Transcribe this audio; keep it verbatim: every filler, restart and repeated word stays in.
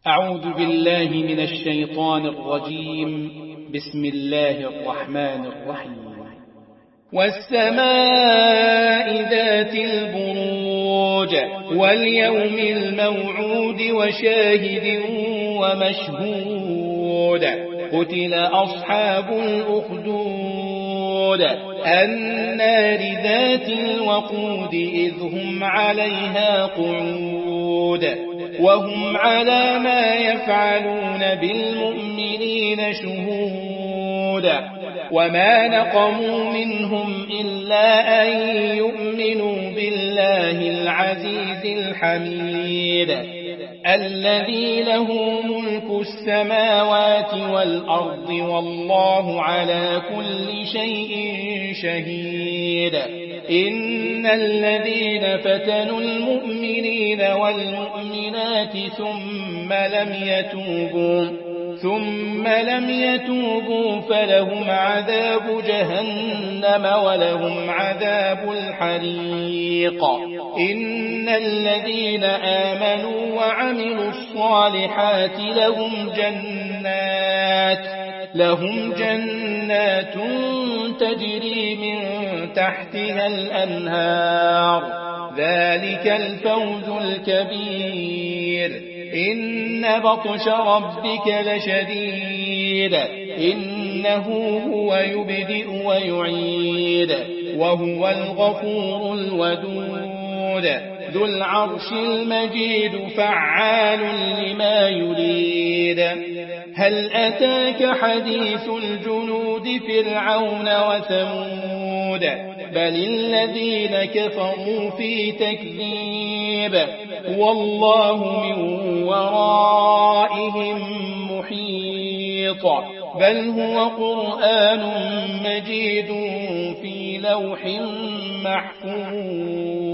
أعوذ بالله من الشيطان الرجيم. بسم الله الرحمن الرحيم. والسماء ذات البروج واليوم الموعود وشاهد ومشهود قتل أصحاب الأخدود النار ذات الوقود إذ هم عليها قعود وهم على ما يفعلون بالمؤمنين شهود وما نقموا منهم إلا أن يؤمنوا بالله العزيز الحميد الذي له ملك السماوات والأرض والله على كل شيء شهيد. إن الذين فتنوا المؤمنين والمؤمنات ثم لم يتوبوا ثم لم يتوبوا فلهم عذاب جهنم ولهم عذاب الحريق. إن الذين آمنوا وعملوا الصالحات لهم جنات لهم جنات تجري من تحتها الأنهار ذلك الفوز الكبير. إن بطش ربك لشديد إنه هو يبدئ ويعيد وهو الغفور الودود ذو العرش المجيد فعال لما يريد. هل أتاك حديث الجنود فرعون وثمود بل الذين كفروا في تكذيب والله من ورائهم محيط بل هو قرآن مجيد في لوح محفوظ.